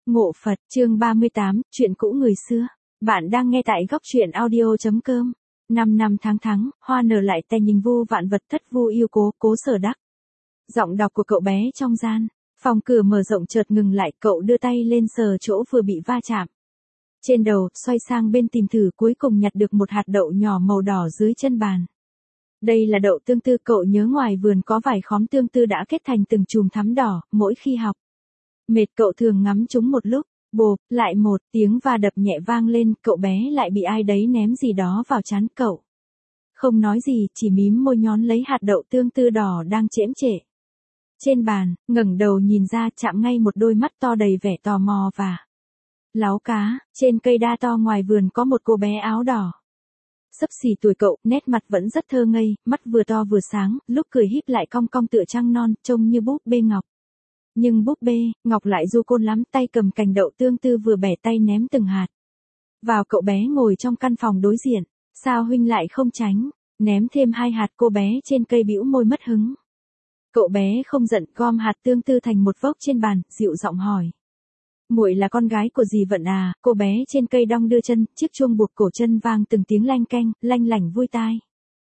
Ngộ Phật, chương 38, chuyện cũ người xưa. Bạn đang nghe tại góc truyện audio.com. 5 tháng thắng, hoa nở lại tè nhìn vu vạn vật thất vu yêu cố, cố Sở Đắc. Giọng đọc của cậu bé trong gian. Phòng cửa mở rộng chợt ngừng lại, cậu đưa tay lên sờ chỗ vừa bị va chạm. Trên đầu, xoay sang bên tìm thử, cuối cùng nhặt được một hạt đậu nhỏ màu đỏ dưới chân bàn. Đây là đậu tương tư, cậu nhớ ngoài vườn có vài khóm tương tư đã kết thành từng chùm thắm đỏ, mỗi khi học mệt cậu thường ngắm chúng một lúc, bộp, lại một tiếng va đập nhẹ vang lên, cậu bé lại bị ai đấy ném gì đó vào trán cậu. Không nói gì, chỉ mím môi nhón lấy hạt đậu tương tư đỏ đang chễm chệ trên bàn, ngẩng đầu nhìn ra, chạm ngay một đôi mắt to đầy vẻ tò mò và láu cá. Trên cây đa to ngoài vườn có một cô bé áo đỏ. Xấp xỉ tuổi cậu, nét mặt vẫn rất thơ ngây, mắt vừa to vừa sáng, lúc cười híp lại cong cong tựa trăng non, trông như búp bê ngọc. Nhưng búp bê, ngọc lại du côn lắm, tay cầm cành đậu tương tư vừa bẻ tay ném từng hạt vào cậu bé ngồi trong căn phòng đối diện. Sao huynh lại không tránh, ném thêm 2 hạt, cô bé trên cây bĩu môi mất hứng. Cậu bé không giận, gom hạt tương tư thành một vốc trên bàn, dịu giọng hỏi. Muội là con gái của dì Vận à? Cô bé trên cây đong đưa chân, chiếc chuông buộc cổ chân vang từng tiếng lanh canh, lanh lảnh vui tai.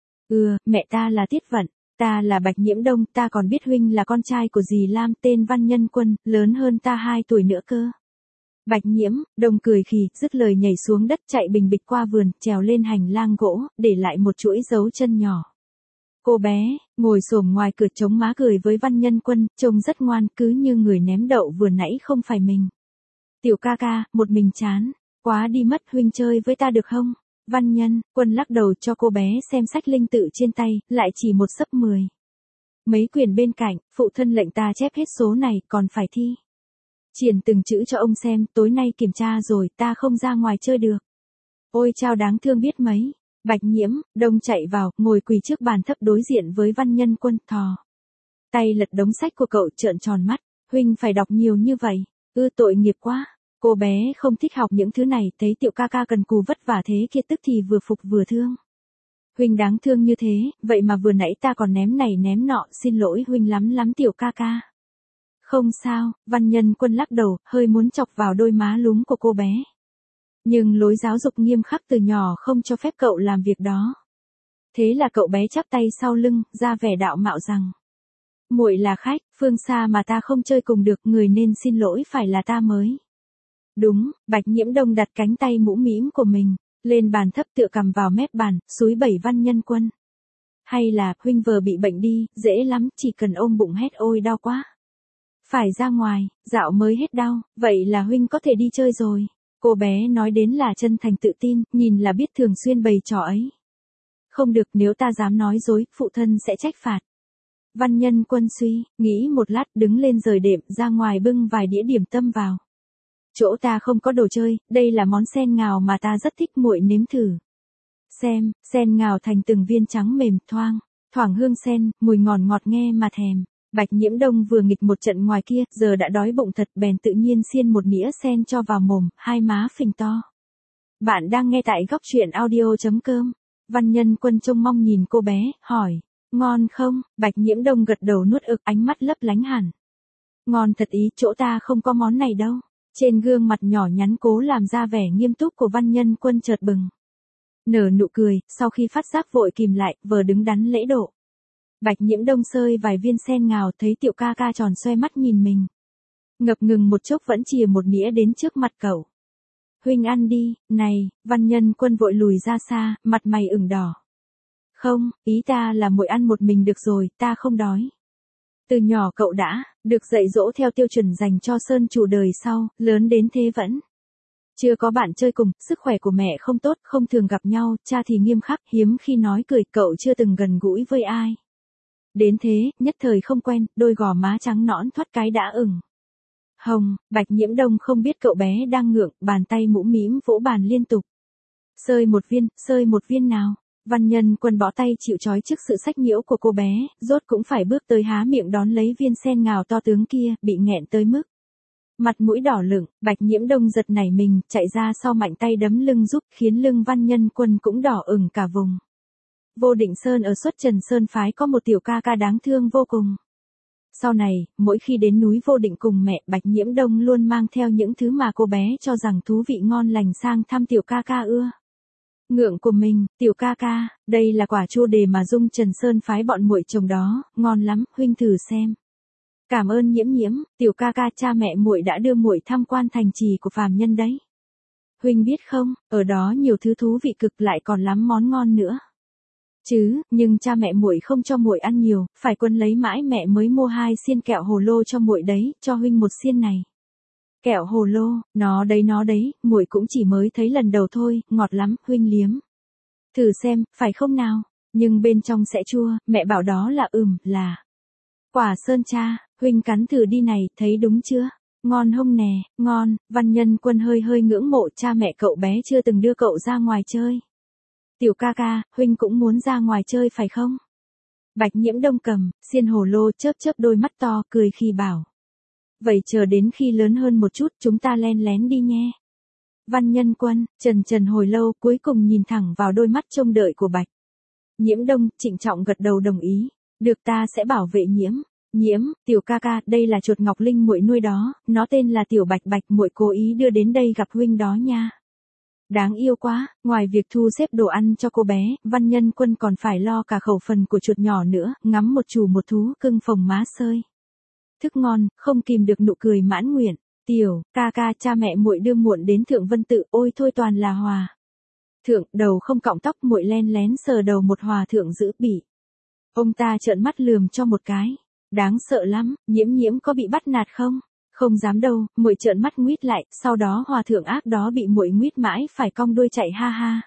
Mẹ ta là Tiết Vận, ta là Bạch Nhiễm Đông, ta còn biết huynh là con trai của dì Lam tên Văn Nhân Quân, lớn hơn ta 2 tuổi nữa cơ. Bạch Nhiễm Đông cười khì, dứt lời nhảy xuống đất chạy bình bịch qua vườn, trèo lên hành lang gỗ, để lại một chuỗi dấu chân nhỏ. Cô bé, ngồi xổm ngoài cửa chống má cười với Văn Nhân Quân, trông rất ngoan, cứ như người ném đậu vừa nãy không phải mình. Tiểu ca ca, một mình chán quá đi mất, huynh chơi với ta được không? Văn Nhân Quân lắc đầu cho cô bé xem sách linh tự trên tay, lại chỉ một xấp 10. Mấy quyển bên cạnh, phụ thân lệnh ta chép hết số này, còn phải thi triển từng chữ cho ông xem, tối nay kiểm tra rồi, ta không ra ngoài chơi được. Ôi chao, đáng thương biết mấy. Bạch Nhiễm Đông chạy vào, ngồi quỳ trước bàn thấp đối diện với Văn Nhân Quân, thò tay lật đống sách của cậu, trợn tròn mắt. Huynh phải đọc nhiều như vậy? Tội nghiệp quá. Cô bé không thích học những thứ này, thấy tiểu ca ca cần cù vất vả thế kia tức thì vừa phục vừa thương. Huynh đáng thương như thế, vậy mà vừa nãy ta còn ném này ném nọ, xin lỗi huynh lắm lắm tiểu ca ca. Không sao, Văn Nhân Quân lắc đầu, hơi muốn chọc vào đôi má lúm của cô bé. Nhưng lối giáo dục nghiêm khắc từ nhỏ không cho phép cậu làm việc đó. Thế là cậu bé chắp tay sau lưng, ra vẻ đạo mạo rằng. Muội là khách, phương xa mà ta không chơi cùng được, người nên xin lỗi phải là ta mới. Đúng, Bạch Nhiễm Đông đặt cánh tay mũm mĩm của mình lên bàn thấp, tựa cằm vào mép bàn, xúi bẩy Văn Nhân Quân. Hay là, huynh vừa bị bệnh đi, dễ lắm, chỉ cần ôm bụng hét ôi đau quá. Phải ra ngoài, dạo mới hết đau, vậy là huynh có thể đi chơi rồi. Cô bé nói đến là chân thành tự tin, nhìn là biết thường xuyên bày trò ấy. Không được, nếu ta dám nói dối, phụ thân sẽ trách phạt. Văn Nhân Quân suy nghĩ một lát, đứng lên rời đệm, ra ngoài bưng vài đĩa điểm tâm vào. Chỗ ta không có đồ chơi, đây là món sen ngào mà ta rất thích, muội nếm thử. Xem, sen ngào thành từng viên trắng mềm, thoảng hương sen, mùi ngọt ngọt nghe mà thèm. Bạch Nhiễm Đông vừa nghịch một trận ngoài kia, giờ đã đói bụng thật, bèn tự nhiên xiên một nĩa sen cho vào mồm, hai má phình to. Bạn đang nghe tại góc truyện audio.com. Văn Nhân Quân trông mong nhìn cô bé, hỏi, ngon không? Bạch Nhiễm Đông gật đầu nuốt ực, ánh mắt lấp lánh hẳn. Ngon thật ý, chỗ ta không có món này đâu. Trên gương mặt nhỏ nhắn cố làm ra vẻ nghiêm túc của Văn Nhân Quân chợt bừng nở nụ cười, sau khi phát giác vội kìm lại, vờ đứng đắn lễ độ. Bạch Nhiễm Đông sơi vài viên sen ngào, thấy tiểu ca ca tròn xoe mắt nhìn mình. Ngập ngừng một chốc vẫn chìa một nĩa đến trước mặt cậu. Huynh ăn đi, này, Văn Nhân Quân vội lùi ra xa, mặt mày ửng đỏ. Không, ý ta là muội ăn một mình được rồi, ta không đói. Từ nhỏ cậu đã được dạy dỗ theo tiêu chuẩn dành cho sơn chủ đời sau, lớn đến thế vẫn chưa có bạn chơi cùng, sức khỏe của mẹ không tốt, không thường gặp nhau, cha thì nghiêm khắc, hiếm khi nói cười, cậu chưa từng gần gũi với ai. Đến thế, nhất thời không quen, đôi gò má trắng nõn thoát cái đã ửng hồng. Bạch Nhiễm Đông không biết cậu bé đang ngượng, bàn tay mũm mĩm vỗ bàn liên tục. Sơi một viên nào. Văn Nhân Quân bỏ tay chịu trói trước sự sách nhiễu của cô bé, rốt cũng phải bước tới há miệng đón lấy viên sen ngào to tướng kia, bị nghẹn tới mức mặt mũi đỏ lửng. Bạch Nhiễm Đông giật nảy mình, chạy ra sau mạnh tay đấm lưng giúp, khiến lưng Văn Nhân Quân cũng đỏ ửng cả vùng. Vô Định Sơn ở Xuất Trần Sơn phái có một tiểu ca ca đáng thương vô cùng. Sau này, mỗi khi đến núi Vô Định cùng mẹ, Bạch Nhiễm Đông luôn mang theo những thứ mà cô bé cho rằng thú vị ngon lành sang thăm tiểu ca ca ưa. Ngượng của mình, tiểu ca ca, đây là quả chua đề mà Dung Trần Sơn phái bọn muội trồng đó, ngon lắm, huynh thử xem. Cảm ơn Nhiễm Nhiễm, tiểu ca ca, cha mẹ muội đã đưa muội tham quan thành trì của phàm nhân đấy. Huynh biết không, ở đó nhiều thứ thú vị cực, lại còn lắm món ngon nữa. Chứ, nhưng cha mẹ muội không cho muội ăn nhiều, phải quân lấy mãi mẹ mới mua 2 xiên kẹo hồ lô cho muội đấy, cho huynh 1 xiên này. Kẹo hồ lô, nó đấy, muội cũng chỉ mới thấy lần đầu thôi, ngọt lắm, huynh liếm. Thử xem, phải không nào? Nhưng bên trong sẽ chua, mẹ bảo đó là quả sơn cha, huynh cắn thử đi này, thấy đúng chưa? Ngon hông nè, ngon. Văn Nhân Quân hơi ngưỡng mộ cha mẹ cậu bé chưa từng đưa cậu ra ngoài chơi. Tiểu ca ca, huynh cũng muốn ra ngoài chơi phải không? Bạch Nhiễm Đông cầm xiên hồ lô, chớp đôi mắt to, cười khi bảo. Vậy chờ đến khi lớn hơn một chút chúng ta len lén đi nhé. Văn Nhân Quân, trần hồi lâu, cuối cùng nhìn thẳng vào đôi mắt trông đợi của Bạch Nhiễm Đông, trịnh trọng gật đầu đồng ý. Được, ta sẽ bảo vệ Nhiễm, tiểu ca ca, đây là chuột ngọc linh muội nuôi đó, nó tên là tiểu Bạch Bạch, muội cố ý đưa đến đây gặp huynh đó nha. Đáng yêu quá, ngoài việc thu xếp đồ ăn cho cô bé, Văn Nhân Quân còn phải lo cả khẩu phần của chuột nhỏ nữa, ngắm một chủ một thú, cưng phồng má sơi. Thức ngon, không kìm được nụ cười mãn nguyện. Tiểu ca ca, cha mẹ muội đưa muộn đến Thượng Vân Tự, ôi thôi toàn là hòa thượng, đầu không cọng tóc, muội len lén sờ đầu một hòa thượng giữ bị. Ông ta trợn mắt lườm cho một cái. Đáng sợ lắm, Nhiễm có bị bắt nạt không? Không dám đâu, muội trợn mắt nguýt lại, sau đó hòa thượng ác đó bị muội nguýt mãi phải cong đuôi chạy ha ha.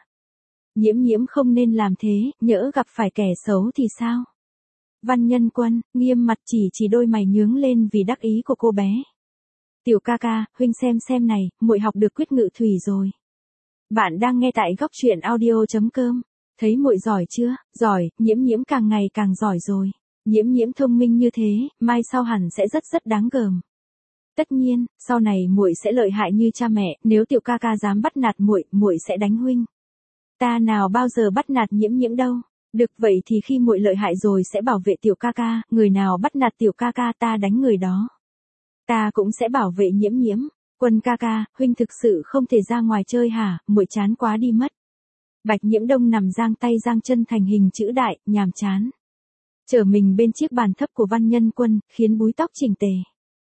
Nhiễm không nên làm thế, nhỡ gặp phải kẻ xấu thì sao? Văn Nhân Quân, nghiêm mặt chỉ đôi mày nhướng lên vì đắc ý của cô bé. Tiểu ca ca, huynh xem này, muội học được quyết ngự thủy rồi. Bạn đang nghe tại góc truyện audio.com. Thấy muội giỏi chưa? Giỏi, Nhiễm càng ngày càng giỏi rồi. Nhiễm thông minh như thế, mai sau hẳn sẽ rất đáng gờm. Tất nhiên, sau này muội sẽ lợi hại như cha mẹ, nếu tiểu ca ca dám bắt nạt muội sẽ đánh huynh. Ta nào bao giờ bắt nạt Nhiễm đâu. Được, vậy thì khi muội lợi hại rồi sẽ bảo vệ tiểu ca ca, người nào bắt nạt tiểu ca ca ta đánh người đó. Ta cũng sẽ bảo vệ Nhiễm. Quân ca ca, huynh thực sự không thể ra ngoài chơi hả, muội chán quá đi mất. Bạch Nhiễm Đông nằm giang tay giang chân thành hình chữ đại, nhàm chán. Trở mình bên chiếc bàn thấp của Văn Nhân Quân, khiến búi tóc chỉnh tề.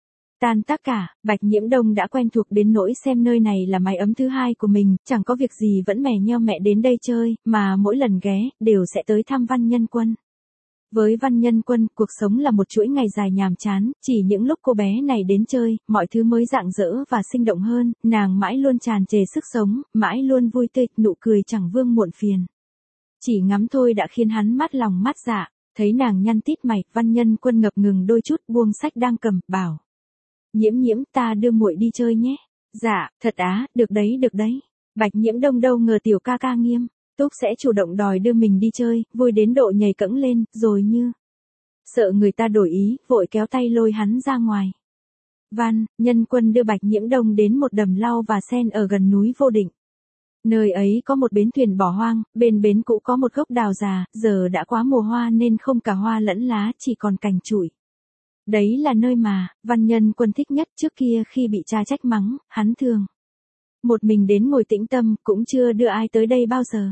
Tan tác cả, Bạch Nhiễm Đông đã quen thuộc đến nỗi xem nơi này là mái ấm thứ hai của mình, chẳng có việc gì vẫn mè nheo mẹ đến đây chơi, mà mỗi lần ghé, đều sẽ tới thăm Văn Nhân Quân. Với Văn Nhân Quân, cuộc sống là một chuỗi ngày dài nhàm chán, chỉ những lúc cô bé này đến chơi, mọi thứ mới rạng rỡ và sinh động hơn, nàng mãi luôn tràn trề sức sống, mãi luôn vui tươi, nụ cười chẳng vương muộn phiền. Chỉ ngắm thôi đã khiến hắn mát lòng mát dạ, thấy nàng nhăn tít mày, Văn Nhân Quân ngập ngừng đôi chút, buông sách đang cầm, bảo. Nhiễm, ta đưa muội đi chơi nhé. Dạ, thật á, được đấy. Bạch Nhiễm Đông đâu ngờ tiểu ca ca nghiêm túc sẽ chủ động đòi đưa mình đi chơi, vui đến độ nhảy cẫng lên, rồi như sợ người ta đổi ý, vội kéo tay lôi hắn ra ngoài. Văn Nhân Quân đưa Bạch Nhiễm Đông đến một đầm lau và sen ở gần núi Vô Định. Nơi ấy có một bến thuyền bỏ hoang, bên bến cũ có một gốc đào già, giờ đã quá mùa hoa nên không cả hoa lẫn lá, chỉ còn cành trụi. Đấy là nơi mà Văn Nhân Quân thích nhất. Trước kia khi bị cha trách mắng, hắn thường một mình đến ngồi tĩnh tâm, cũng chưa đưa ai tới đây bao giờ.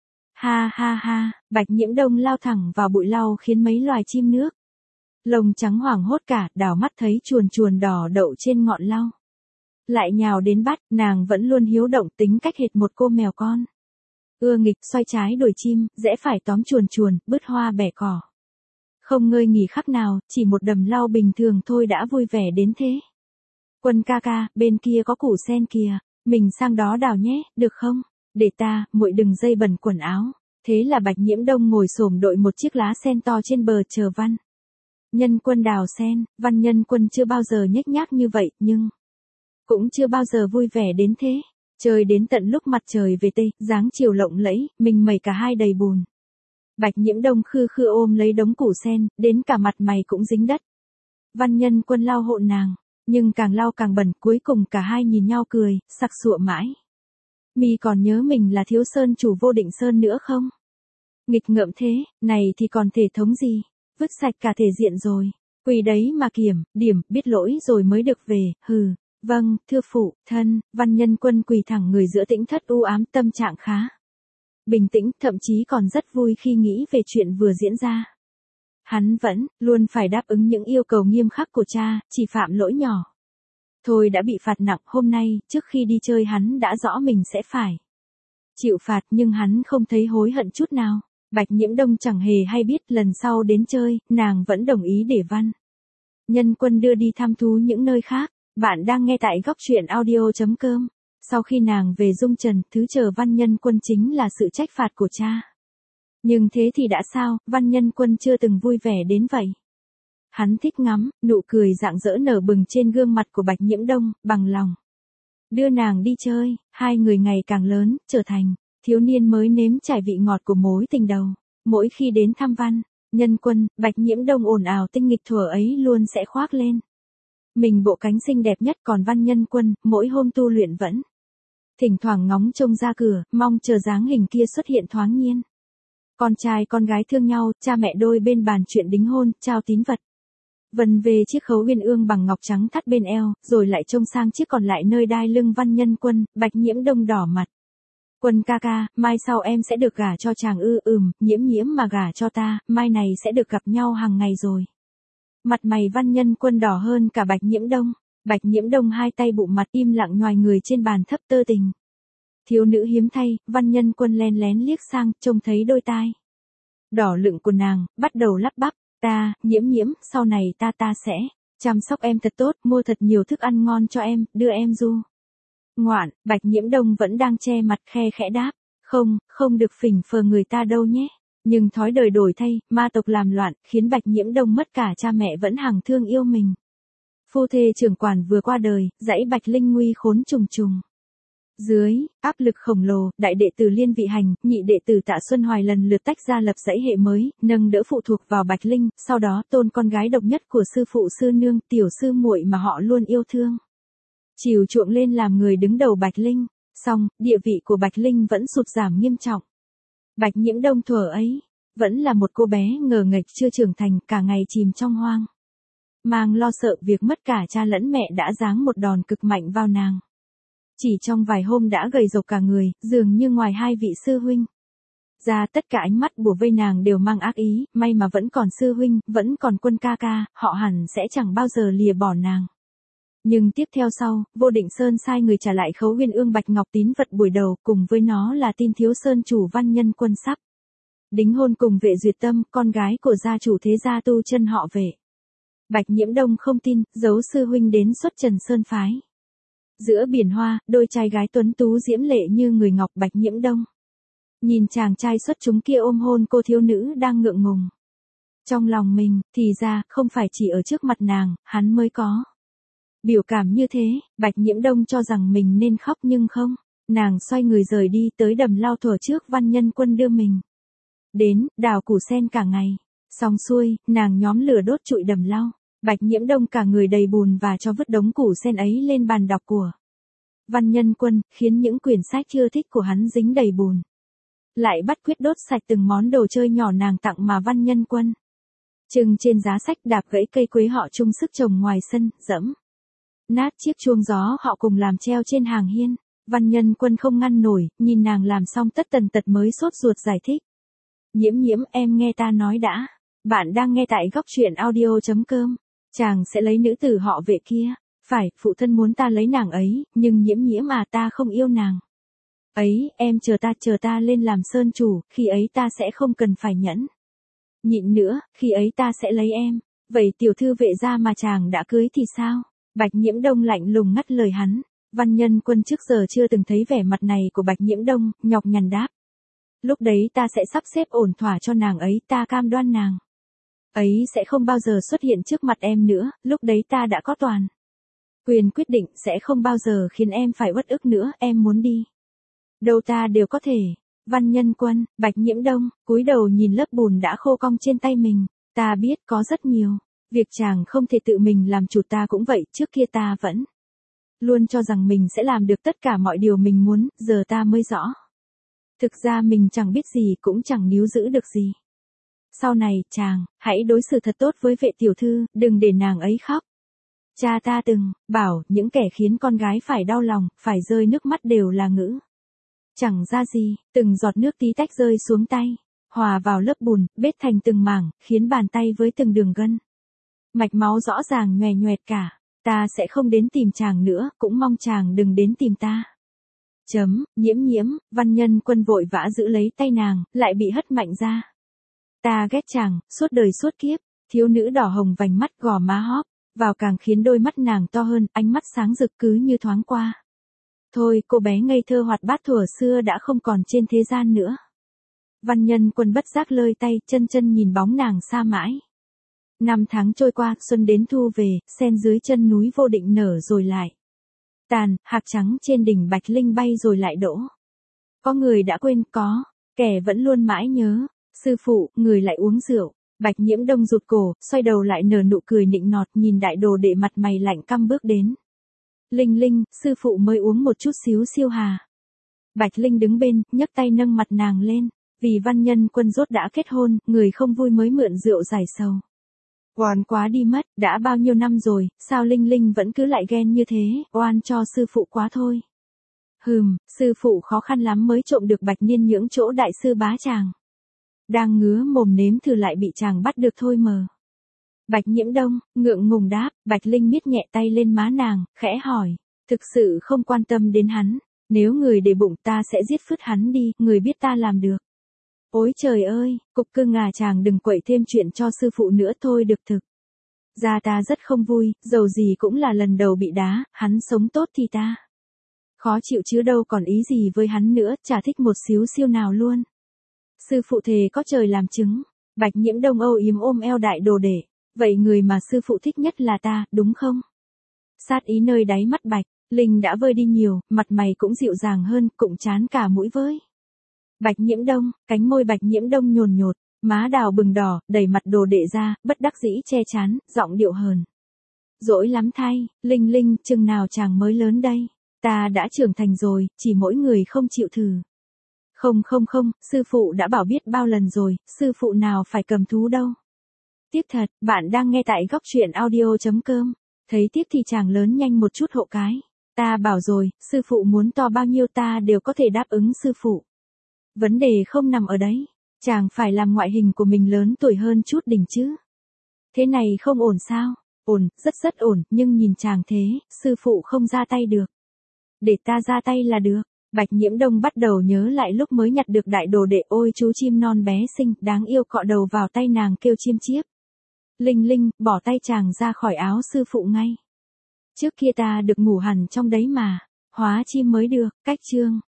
Ha, Bạch Nhiễm Đông lao thẳng vào bụi lau khiến mấy loài chim nước lông trắng hoảng hốt cả, đảo mắt thấy chuồn đỏ đậu trên ngọn lau. Lại nhào đến bắt, nàng vẫn luôn hiếu động, tính cách hệt một cô mèo con. Ưa nghịch, xoay trái đuổi chim, rẽ phải tóm chuồn, bứt hoa bẻ cỏ. Không ngơi nghỉ khắc nào, chỉ một đầm lau bình thường thôi đã vui vẻ đến thế. Quân ca ca, bên kia có củ sen kìa, mình sang đó đào nhé, được không? Để ta, muội đừng dây bẩn quần áo. Thế là Bạch Nhiễm Đông ngồi xổm đội một chiếc lá sen to trên bờ chờ Văn Nhân Quân đào sen. Văn Nhân Quân chưa bao giờ nhếch nhác như vậy, nhưng cũng chưa bao giờ vui vẻ đến thế. Chơi đến tận lúc mặt trời về tây, dáng chiều lộng lẫy, mình mẩy cả hai đầy bùn. Bạch Nhiễm Đông khư ôm lấy đống củ sen, đến cả mặt mày cũng dính đất. Văn Nhân Quân lau hộ nàng, nhưng càng lau càng bẩn, cuối cùng cả hai nhìn nhau cười, sặc sụa mãi. Mi còn nhớ mình là thiếu sơn chủ Vô Định Sơn nữa không? Nghịch ngợm thế, này thì còn thể thống gì? Vứt sạch cả thể diện rồi. Quỳ đấy mà kiểm, điểm, biết lỗi rồi mới được về, hừ. Vâng, thưa phụ, thân, Văn Nhân Quân quỳ thẳng người giữa tĩnh thất u ám, tâm trạng khá bình tĩnh, thậm chí còn rất vui khi nghĩ về chuyện vừa diễn ra. Hắn vẫn luôn phải đáp ứng những yêu cầu nghiêm khắc của cha, chỉ phạm lỗi nhỏ thôi đã bị phạt nặng. Hôm nay, trước khi đi chơi hắn đã rõ mình sẽ phải chịu phạt, nhưng hắn không thấy hối hận chút nào. Bạch Nhiễm Đông chẳng hề hay biết, lần sau đến chơi, nàng vẫn đồng ý để Văn Nhân Quân đưa đi thăm thú những nơi khác. Bạn đang nghe tại góc truyện audio.com. Sau khi nàng về Dung Trần, thứ chờ Văn Nhân Quân chính là sự trách phạt của cha. Nhưng thế thì đã sao, Văn Nhân Quân chưa từng vui vẻ đến vậy. Hắn thích ngắm, nụ cười rạng rỡ nở bừng trên gương mặt của Bạch Nhiễm Đông, bằng lòng đưa nàng đi chơi. Hai người ngày càng lớn, trở thành thiếu niên mới nếm trải vị ngọt của mối tình đầu. Mỗi khi đến thăm Văn Nhân Quân, Bạch Nhiễm Đông ồn ào tinh nghịch thuở ấy luôn sẽ khoác lên mình bộ cánh xinh đẹp nhất, còn Văn Nhân Quân, mỗi hôm tu luyện vẫn thỉnh thoảng ngóng trông ra cửa, mong chờ dáng hình kia xuất hiện thoáng nhiên. Con trai con gái thương nhau, cha mẹ đôi bên bàn chuyện đính hôn, trao tín vật. Vân về chiếc khấu uyên ương bằng ngọc trắng thắt bên eo, rồi lại trông sang chiếc còn lại nơi đai lưng Văn Nhân Quân. Bạch Nhiễm Đông đỏ mặt. Quân ca ca, mai sau em sẽ được gả cho chàng ư? Nhiễm Nhiễm mà gả cho ta, mai này sẽ được gặp nhau hàng ngày rồi. Mặt mày Văn Nhân Quân đỏ hơn cả Bạch Nhiễm Đông. Bạch Nhiễm Đông hai tay bụng mặt im lặng nhoài người trên bàn thấp tơ tình. Thiếu nữ hiếm thay, Văn Nhân Quân len lén liếc sang, trông thấy đôi tai đỏ lựng của nàng, bắt đầu lắp bắp. Nhiễm Nhiễm, sau này ta sẽ chăm sóc em thật tốt, mua thật nhiều thức ăn ngon cho em, đưa em du ngoạn. Bạch Nhiễm Đông vẫn đang che mặt khe khẽ đáp. Không được phỉnh phờ người ta đâu nhé. Nhưng thói đời đổi thay, ma tộc làm loạn, khiến Bạch Nhiễm Đông mất cả cha mẹ vẫn hằng thương yêu mình. Phu thê trưởng quản vừa qua đời, dãy Bạch Linh nguy khốn trùng trùng. Dưới áp lực khổng lồ, đại đệ tử Liên Vị Hành, nhị đệ tử Tạ Xuân Hoài lần lượt tách ra lập dãy hệ mới, nâng đỡ phụ thuộc vào Bạch Linh, sau đó tôn con gái độc nhất của sư phụ sư nương, tiểu sư muội mà họ luôn yêu thương, chiều chuộng lên làm người đứng đầu Bạch Linh. Song, địa vị của Bạch Linh vẫn sụt giảm nghiêm trọng. Bạch Nhiễm Đông thuở ấy vẫn là một cô bé ngờ nghệch chưa trưởng thành, cả ngày chìm trong hoang mang lo sợ việc mất cả cha lẫn mẹ đã giáng một đòn cực mạnh vào nàng. Chỉ trong vài hôm đã gầy rộc cả người, dường như ngoài hai vị sư huynh ra, tất cả ánh mắt bủa vây nàng đều mang ác ý. May mà vẫn còn sư huynh, vẫn còn Quân ca ca, họ hẳn sẽ chẳng bao giờ lìa bỏ nàng. Nhưng tiếp theo sau, Vô Định Sơn sai người trả lại khấu uyên ương bạch ngọc tín vật buổi đầu, cùng với nó là tin thiếu sơn chủ Văn Nhân Quân sắp đính hôn cùng Vệ Duyệt Tâm, con gái của gia chủ thế gia tu chân họ Vệ. Bạch Nhiễm Đông không tin, giấu sư huynh đến xuất Trần Sơn phái. Giữa biển hoa, đôi trai gái tuấn tú diễm lệ như người ngọc. Bạch Nhiễm Đông nhìn chàng trai xuất chúng kia ôm hôn cô thiếu nữ đang ngượng ngùng trong lòng mình, thì ra, không phải chỉ ở trước mặt nàng, hắn mới có biểu cảm như thế. Bạch Nhiễm Đông cho rằng mình nên khóc nhưng không. Nàng xoay người rời đi tới đầm lao thuở trước Văn Nhân Quân đưa mình đến, đào củ sen cả ngày. Xong xuôi, nàng nhóm lửa đốt trụi đầm lao. Bạch Nhiễm Đông cả người đầy bùn và cho vứt đống củ sen ấy lên bàn đọc của Văn Nhân Quân, khiến những quyển sách chưa thích của hắn dính đầy bùn. Lại bắt quyết đốt sạch từng món đồ chơi nhỏ nàng tặng mà Văn Nhân Quân trưng trên giá sách, đạp gãy cây quế họ chung sức trồng ngoài sân, dẫm nát chiếc chuông gió họ cùng làm treo trên hàng hiên. Văn Nhân Quân không ngăn nổi, nhìn nàng làm xong tất tần tật mới sốt ruột giải thích. Nhiễm Nhiễm, em nghe ta nói đã. Bạn đang nghe tại góc truyện audio.com. Chàng sẽ lấy nữ tử họ Vệ kia. Phải, phụ thân muốn ta lấy nàng ấy, nhưng Nhiễm Nhiễm mà ta không yêu nàng ấy. Em chờ ta lên làm sơn chủ, khi ấy ta sẽ không cần phải nhẫn nhịn nữa, khi ấy ta sẽ lấy em. Vậy tiểu thư Vệ gia mà chàng đã cưới thì sao? Bạch Nhiễm Đông lạnh lùng ngắt lời hắn. Văn Nhân Quân trước giờ chưa từng thấy vẻ mặt này của Bạch Nhiễm Đông, nhọc nhằn đáp. Lúc đấy ta sẽ sắp xếp ổn thỏa cho nàng ấy, ta cam đoan nàng ấy sẽ không bao giờ xuất hiện trước mặt em nữa, lúc đấy ta đã có toàn quyền quyết định, sẽ không bao giờ khiến em phải uất ức nữa. Em muốn đi đâu ta đều có thể. Văn Nhân Quân, Bạch Nhiễm Đông, cúi đầu nhìn lớp bùn đã khô cong trên tay mình. Ta biết có rất nhiều việc chàng không thể tự mình làm chủ, ta cũng vậy, trước kia ta vẫn luôn cho rằng mình sẽ làm được tất cả mọi điều mình muốn, giờ ta mới rõ. Thực ra mình chẳng biết gì cũng chẳng níu giữ được gì. Sau này, chàng, hãy đối xử thật tốt với vệ tiểu thư, đừng để nàng ấy khóc. Cha ta từng bảo những kẻ khiến con gái phải đau lòng, phải rơi nước mắt đều là ngữ. Chẳng ra gì, từng giọt nước tí tách rơi xuống tay, hòa vào lớp bùn, bết thành từng mảng, khiến bàn tay với từng đường gân. Mạch máu rõ ràng nhòe nhoẹt cả. Ta sẽ không đến tìm chàng nữa, cũng mong chàng đừng đến tìm ta. Nhiễm, Văn Nhân Quân vội vã giữ lấy tay nàng, lại bị hất mạnh ra. Ta ghét chàng, suốt đời suốt kiếp. Thiếu nữ đỏ hồng vành mắt gò má hóp, vào càng khiến đôi mắt nàng to hơn, ánh mắt sáng rực cứ như thoáng qua. Thôi, cô bé ngây thơ hoạt bát thuở xưa đã không còn trên thế gian nữa. Văn Nhân Quân bất giác lơi tay, chân nhìn bóng nàng xa mãi. Năm tháng trôi qua, xuân đến thu về, sen dưới chân núi vô định nở rồi lại tàn, hạc trắng trên đỉnh Bạch Linh bay rồi lại đỗ. Có người đã quên, có kẻ vẫn luôn mãi nhớ. Sư phụ, người lại uống rượu. Bạch Nhiễm Đông rụt cổ, xoay đầu lại nở nụ cười nịnh nọt, nhìn đại đồ đệ mặt mày lạnh căm bước đến. Linh, sư phụ mới uống một chút xíu siêu hà. Bạch Linh đứng bên, nhấc tay nâng mặt nàng lên. Vì Văn Nhân Quân rốt đã kết hôn, người không vui mới mượn rượu giải sầu. Oan quá đi mất, đã bao nhiêu năm rồi, sao Linh vẫn cứ lại ghen như thế, oan cho sư phụ quá thôi. Sư phụ khó khăn lắm mới trộm được Bạch Niên những chỗ đại sư bá chàng. Đang ngứa mồm nếm thử lại bị chàng bắt được thôi mờ. Bạch Nhiễm Đông, ngượng ngùng đáp, Bạch Linh miết nhẹ tay lên má nàng, khẽ hỏi, thực sự không quan tâm đến hắn, nếu người để bụng ta sẽ giết phứt hắn đi, người biết ta làm được. Ôi trời ơi, cục cưng à, chàng đừng quậy thêm chuyện cho sư phụ nữa thôi được thực. Ra ta rất không vui, dầu gì cũng là lần đầu bị đá, hắn sống tốt thì ta khó chịu chứ đâu còn ý gì với hắn nữa, chả thích một xíu siêu nào luôn. Sư phụ thề có trời làm chứng. Bạch Nhiễm Đông âu yếm ôm eo đại đồ đệ. Vậy người mà sư phụ thích nhất là ta, đúng không? Sát ý nơi đáy mắt Bạch Linh đã vơi đi nhiều, mặt mày cũng dịu dàng hơn, cụm chán cả mũi với. Bạch Nhiễm Đông, cánh môi Bạch Nhiễm Đông nhồn nhột, má đào bừng đỏ, đẩy mặt đồ đệ ra, bất đắc dĩ che chán, giọng điệu hờn. Dỗi lắm thay, Linh, chừng nào chàng mới lớn đây? Ta đã trưởng thành rồi, chỉ mỗi người không chịu thử. Không, sư phụ đã bảo biết bao lần rồi, sư phụ nào phải cầm thú đâu. Tiếc thật, bạn đang nghe tại góc truyện audio.com. Thấy tiếc thì chàng lớn nhanh một chút hộ cái. Ta bảo rồi, sư phụ muốn to bao nhiêu ta đều có thể đáp ứng sư phụ. Vấn đề không nằm ở đấy. Chàng phải làm ngoại hình của mình lớn tuổi hơn chút đỉnh chứ. Thế này không ổn sao? Ổn, rất ổn, nhưng nhìn chàng thế, sư phụ không ra tay được. Để ta ra tay là được. Bạch Nhiễm Đông bắt đầu nhớ lại lúc mới nhặt được đại đồ đệ, ôi chú chim non bé xinh, đáng yêu cọ đầu vào tay nàng kêu chiêm chiếp. Linh, bỏ tay chàng ra khỏi áo sư phụ ngay. Trước kia ta được ngủ hẳn trong đấy mà, hóa chim mới được, cách chương.